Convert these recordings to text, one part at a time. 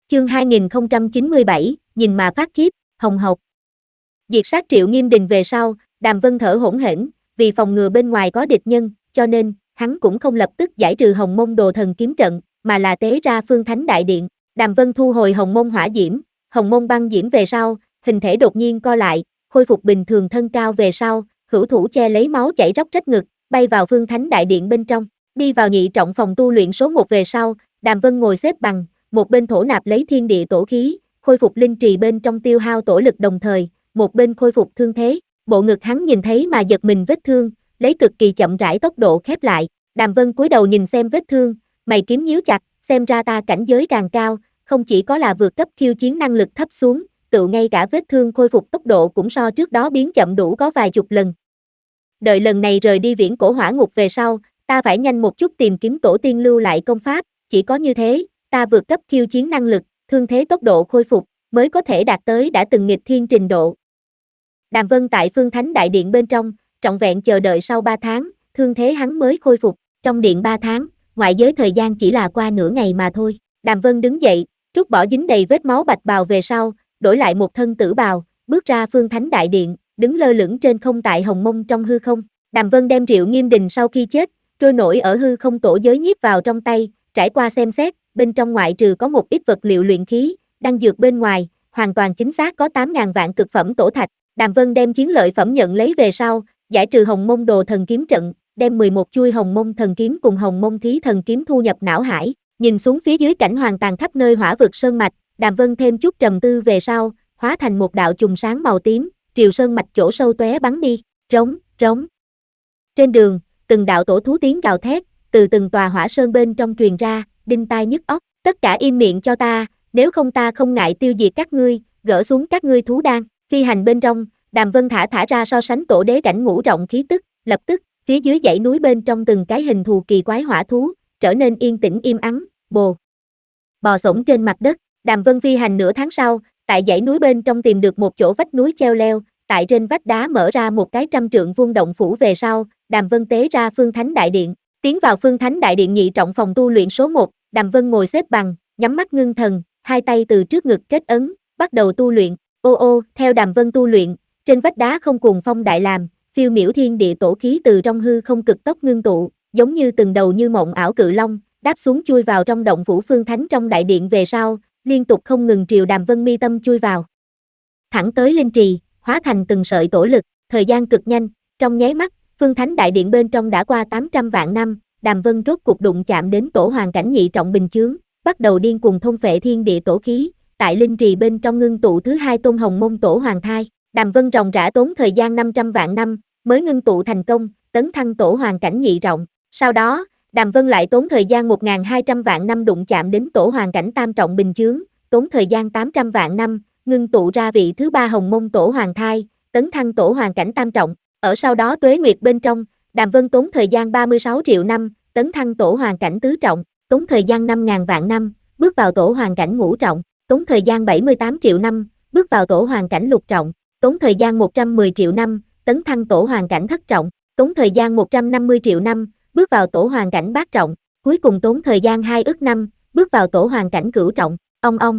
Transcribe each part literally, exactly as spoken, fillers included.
Chương hai nghìn không trăm chín mươi bảy, nhìn mà phát khiếp, hồng hộc. Diệt sát Triệu Nghiêm Đình về sau, Đàm Vân thở hổn hển, vì phòng ngừa bên ngoài có địch nhân, cho nên, hắn cũng không lập tức giải trừ Hồng Mông Đồ Thần kiếm trận, mà là tế ra Phương Thánh Đại Điện. Đàm Vân thu hồi Hồng Mông Hỏa Diễm, Hồng Mông Băng Diễm về sau, hình thể đột nhiên co lại, khôi phục bình thường thân cao về sau, hữu thủ che lấy máu chảy róc rách ngực, bay vào Phương Thánh Đại Điện bên trong, đi vào nhị trọng phòng tu luyện số một về sau, Đàm Vân ngồi xếp bằng, một bên thổ nạp lấy thiên địa tổ khí, khôi phục linh trì bên trong tiêu hao tổ lực đồng thời, một bên khôi phục thương thế, bộ ngực hắn nhìn thấy mà giật mình vết thương, lấy cực kỳ chậm rãi tốc độ khép lại. Đàm Vân cúi đầu nhìn xem vết thương, mày kiếm nhíu chặt, xem ra ta cảnh giới càng cao, không chỉ có là vượt cấp khiêu chiến năng lực thấp xuống, tự ngay cả vết thương khôi phục tốc độ cũng so trước đó biến chậm đủ có vài chục lần. Đợi lần này rời đi viễn cổ hỏa ngục về sau, ta phải nhanh một chút tìm kiếm tổ tiên lưu lại công pháp, chỉ có như thế, ta vượt cấp khiêu chiến năng lực, thương thế tốc độ khôi phục, mới có thể đạt tới đã từng nghịch thiên trình độ. Đàm Vân tại Phương Thánh Đại Điện bên trong, trọn vẹn chờ đợi sau ba tháng, thương thế hắn mới khôi phục, trong điện ba tháng, ngoại giới thời gian chỉ là qua nửa ngày mà thôi. Đàm Vân đứng dậy, trút bỏ dính đầy vết máu bạch bào về sau, đổi lại một thân tử bào, bước ra Phương Thánh Đại Điện, đứng lơ lửng trên không tại Hồng Mông trong hư không. Đàm Vân đem Triệu Nghiêm Đình sau khi chết, trôi nổi ở hư không tổ giới nhiếp vào trong tay, trải qua xem xét, bên trong ngoại trừ có một ít vật liệu luyện khí, đan dược bên ngoài, hoàn toàn chính xác có tám ngàn vạn cực phẩm tổ thạch. Đàm Vân đem chiến lợi phẩm nhận lấy về sau, giải trừ Hồng Mông Đồ Thần kiếm trận, đem mười một chuôi Hồng Mông Thần kiếm cùng Hồng Mông Thí Thần kiếm thu nhập não hải, nhìn xuống phía dưới cảnh hoàng tàn khắp nơi hỏa vực sơn mạch, Đàm Vân thêm chút trầm tư về sau, hóa thành một đạo chùm sáng màu tím, triều sơn mạch chỗ sâu tóe bắn đi, rống, rống. Trên đường, từng đạo tổ thú tiếng gào thét, từ từng tòa hỏa sơn bên trong truyền ra, đinh tai nhức óc, tất cả im miệng cho ta, nếu không ta không ngại tiêu diệt các ngươi, gỡ xuống các ngươi thú đan. Phi hành bên trong, Đàm Vân thả thả ra so sánh tổ đế cảnh ngũ trọng khí tức, lập tức, phía dưới dãy núi bên trong từng cái hình thù kỳ quái hỏa thú, trở nên yên tĩnh im ắng, bồ. Bò xổm trên mặt đất, Đàm Vân phi hành nửa tháng sau, tại dãy núi bên trong tìm được một chỗ vách núi treo leo, tại trên vách đá mở ra một cái trăm trượng vuông động phủ về sau, Đàm Vân tế ra Phương Thánh Đại Điện, tiến vào Phương Thánh Đại Điện nhị trọng phòng tu luyện số một, Đàm Vân ngồi xếp bằng, nhắm mắt ngưng thần, hai tay từ trước ngực kết ấn, bắt đầu tu luyện. Ô ô, theo Đàm Vân tu luyện, trên vách đá không cuồng phong đại làm, phiêu miểu thiên địa tổ khí từ trong hư không cực tốc ngưng tụ, giống như từng đầu như mộng ảo cự long, đáp xuống chui vào trong động phủ Phương Thánh trong đại điện về sau, liên tục không ngừng triều Đàm Vân mi tâm chui vào. Thẳng tới linh trì, hóa thành từng sợi tổ lực, thời gian cực nhanh, trong nháy mắt, Phương Thánh đại điện bên trong đã qua tám trăm vạn năm, Đàm Vân rốt cục đụng chạm đến tổ hoàng cảnh nhị trọng bình chướng, bắt đầu điên cuồng thôn phệ thiên địa tổ khí, tại linh trì bên trong ngưng tụ thứ hai tôn Hồng Mông tổ hoàng thai. Đàm Vân ròng rã tốn thời gian năm trăm vạn năm, mới ngưng tụ thành công, tấn thăng tổ hoàng cảnh nhị trọng. Sau đó, Đàm Vân lại tốn thời gian một nghìn hai trăm vạn năm đụng chạm đến tổ hoàng cảnh tam trọng bình chướng, tốn thời gian tám trăm vạn năm, ngưng tụ ra vị thứ ba Hồng Mông tổ hoàng thai, tấn thăng tổ hoàng cảnh tam trọng. Ở sau đó tuế nguyệt bên trong, Đàm Vân tốn thời gian ba mươi sáu triệu năm, tấn thăng tổ hoàng cảnh tứ trọng, tốn thời gian năm nghìn vạn năm, bước vào tổ hoàng cảnh ngũ trọng, tốn thời gian bảy mươi tám triệu năm, bước vào tổ hoàng cảnh lục trọng, tốn thời gian một trăm mười triệu năm, tấn thăng tổ hoàng cảnh thất trọng, tốn thời gian một trăm năm mươi triệu năm, bước vào tổ hoàng cảnh bát trọng, cuối cùng tốn thời gian hai ức năm, bước vào tổ hoàng cảnh cửu trọng. Ong ong.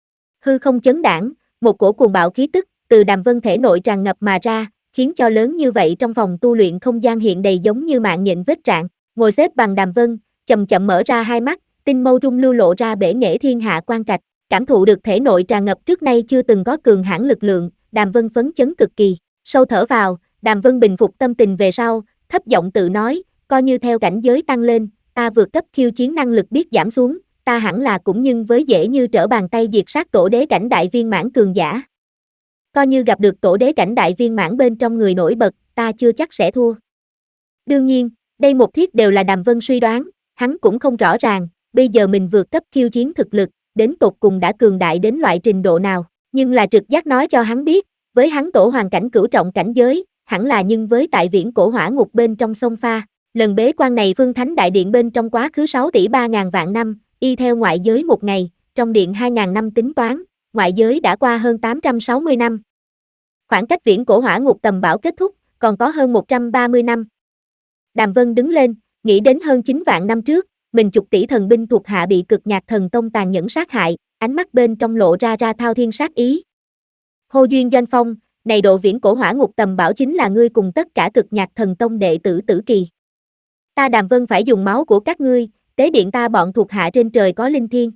Hư không chấn đãng, một cổ cuồng bạo khí tức từ Đàm Vân thể nội tràn ngập mà ra, khiến cho lớn như vậy trong phòng tu luyện không gian hiện đầy giống như mạng nhện vết rạn. Ngồi xếp bằng Đàm Vân, chậm chậm mở ra hai mắt, tinh mâu rung lưu lộ ra bể nghệ thiên hạ quan trạch, cảm thụ được thể nội tràn ngập trước nay chưa từng có cường hãn lực lượng, Đàm Vân phấn chấn cực kỳ. Sâu thở vào, Đàm Vân bình phục tâm tình về sau, thấp giọng tự nói, coi như theo cảnh giới tăng lên, ta vượt cấp khiêu chiến năng lực biết giảm xuống, ta hẳn là cũng nhưng với dễ như trở bàn tay diệt sát tổ đế cảnh đại viên mãn cường giả. Coi như gặp được tổ đế cảnh đại viên mãn bên trong người nổi bật, ta chưa chắc sẽ thua. Đương nhiên, đây một thiết đều là Đàm Vân suy đoán, hắn cũng không rõ ràng, bây giờ mình vượt cấp khiêu chiến thực lực, đến tột cùng đã cường đại đến loại trình độ nào, nhưng là trực giác nói cho hắn biết, với hắn tổ hoàng cảnh cửu trọng cảnh giới, hẳn là nhưng với tại viễn cổ hỏa ngục bên trong sông pha, lần bế quan này Phương Thánh đại điện bên trong quá khứ sáu tỷ ba ngàn vạn năm, y theo ngoại giới một ngày, trong điện hai ngàn năm tính toán, ngoại giới đã qua hơn tám trăm sáu mươi năm. Khoảng cách viễn cổ hỏa ngục tầm bão kết thúc, còn có hơn một trăm ba mươi năm. Đàm Vân đứng lên, nghĩ đến hơn chín vạn năm trước, mình chục tỷ thần binh thuộc hạ bị cực nhạc thần tông tàn nhẫn sát hại, ánh mắt bên trong lộ ra ra thao thiên sát ý. Hô duyên doanh phong, này độ viễn cổ hỏa ngục tầm bảo chính là ngươi cùng tất cả cực nhạc thần tông đệ tử Tử Kỳ. Ta Đàm Vân phải dùng máu của các ngươi, tế điện ta bọn thuộc hạ trên trời có linh thiên.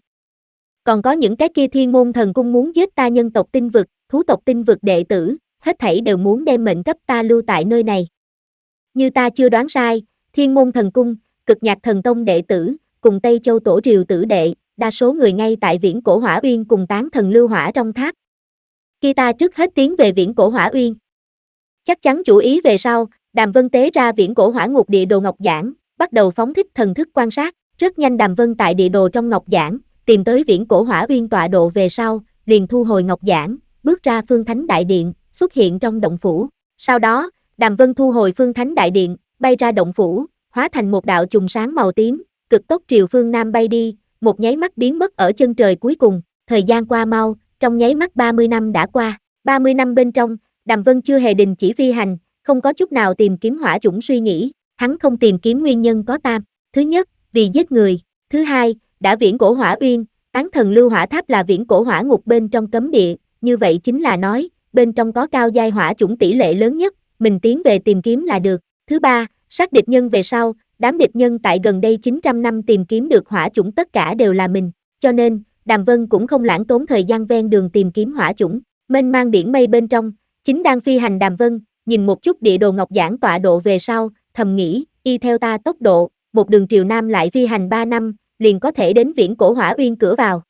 Còn có những cái kia thiên môn thần cung muốn giết ta nhân tộc tinh vực, thú tộc tinh vực đệ tử, hết thảy đều muốn đem mệnh cấp ta lưu tại nơi này. Như ta chưa đoán sai, thiên môn thần cung, cực nhạc thần tông đệ tử, cùng Tây Châu tổ triều tử đệ, đa số người ngay tại viễn cổ hỏa uyên cùng tán thần lưu hỏa trong tháp. Khi ta trước hết tiến về viễn cổ hỏa uyên. Chắc chắn chủ ý về sau, Đàm Vân tế ra viễn cổ hỏa ngục địa đồ ngọc giản, bắt đầu phóng thích thần thức quan sát, rất nhanh Đàm Vân tại địa đồ trong ngọc giản, tìm tới viễn cổ hỏa uyên tọa độ về sau, liền thu hồi ngọc giản, bước ra Phương Thánh Đại Điện, xuất hiện trong động phủ. Sau đó, Đàm Vân thu hồi Phương Thánh Đại Điện, bay ra động phủ, hóa thành một đạo chùm sáng màu tím, cực tốc triều phương Nam bay đi, một nháy mắt biến mất ở chân trời cuối cùng. Thời gian qua mau, trong nháy mắt ba mươi năm đã qua. ba mươi năm bên trong, Đàm Vân chưa hề đình chỉ phi hành, không có chút nào tìm kiếm hỏa chủng suy nghĩ, hắn không tìm kiếm nguyên nhân có tam. Thứ nhất, vì giết người. Thứ hai, đã viễn cổ hỏa uyên, tán thần lưu hỏa tháp là viễn cổ hỏa ngục bên trong cấm địa, như vậy chính là nói, bên trong có cao giai hỏa chủng tỷ lệ lớn nhất, mình tiến về tìm kiếm là được. Thứ ba, sát địch nhân về sau, đám địch nhân tại gần đây chín trăm năm tìm kiếm được hỏa chủng tất cả đều là mình, cho nên, Đàm Vân cũng không lãng tốn thời gian ven đường tìm kiếm hỏa chủng. Mênh mang biển mây bên trong, chính đang phi hành Đàm Vân, nhìn một chút địa đồ ngọc giản tọa độ về sau, thầm nghĩ, y theo ta tốc độ, một đường triều Nam lại phi hành ba năm, liền có thể đến viễn cổ hỏa uyên cửa vào.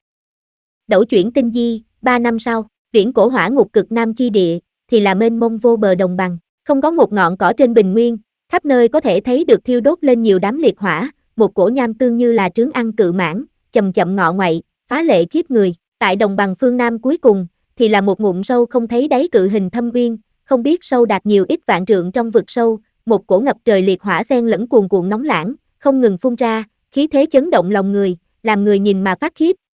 Đẩu chuyển tinh di, ba năm sau, viễn cổ hỏa ngục cực Nam chi địa, thì là mênh mông vô bờ đồng bằng, không có một ngọn cỏ trên bình nguyên, khắp nơi có thể thấy được thiêu đốt lên nhiều đám liệt hỏa, một cổ nham tương như là trứng ăn cự mãng, chậm chậm ngọ ngoậy, phá lệ khiếp người. Tại đồng bằng phương Nam cuối cùng, thì là một ngụm sâu không thấy đáy cự hình thâm uyên, không biết sâu đạt nhiều ít vạn trượng trong vực sâu, một cổ ngập trời liệt hỏa xen lẫn cuồn cuộn nóng lãng, không ngừng phun ra, khí thế chấn động lòng người, làm người nhìn mà phát khiếp,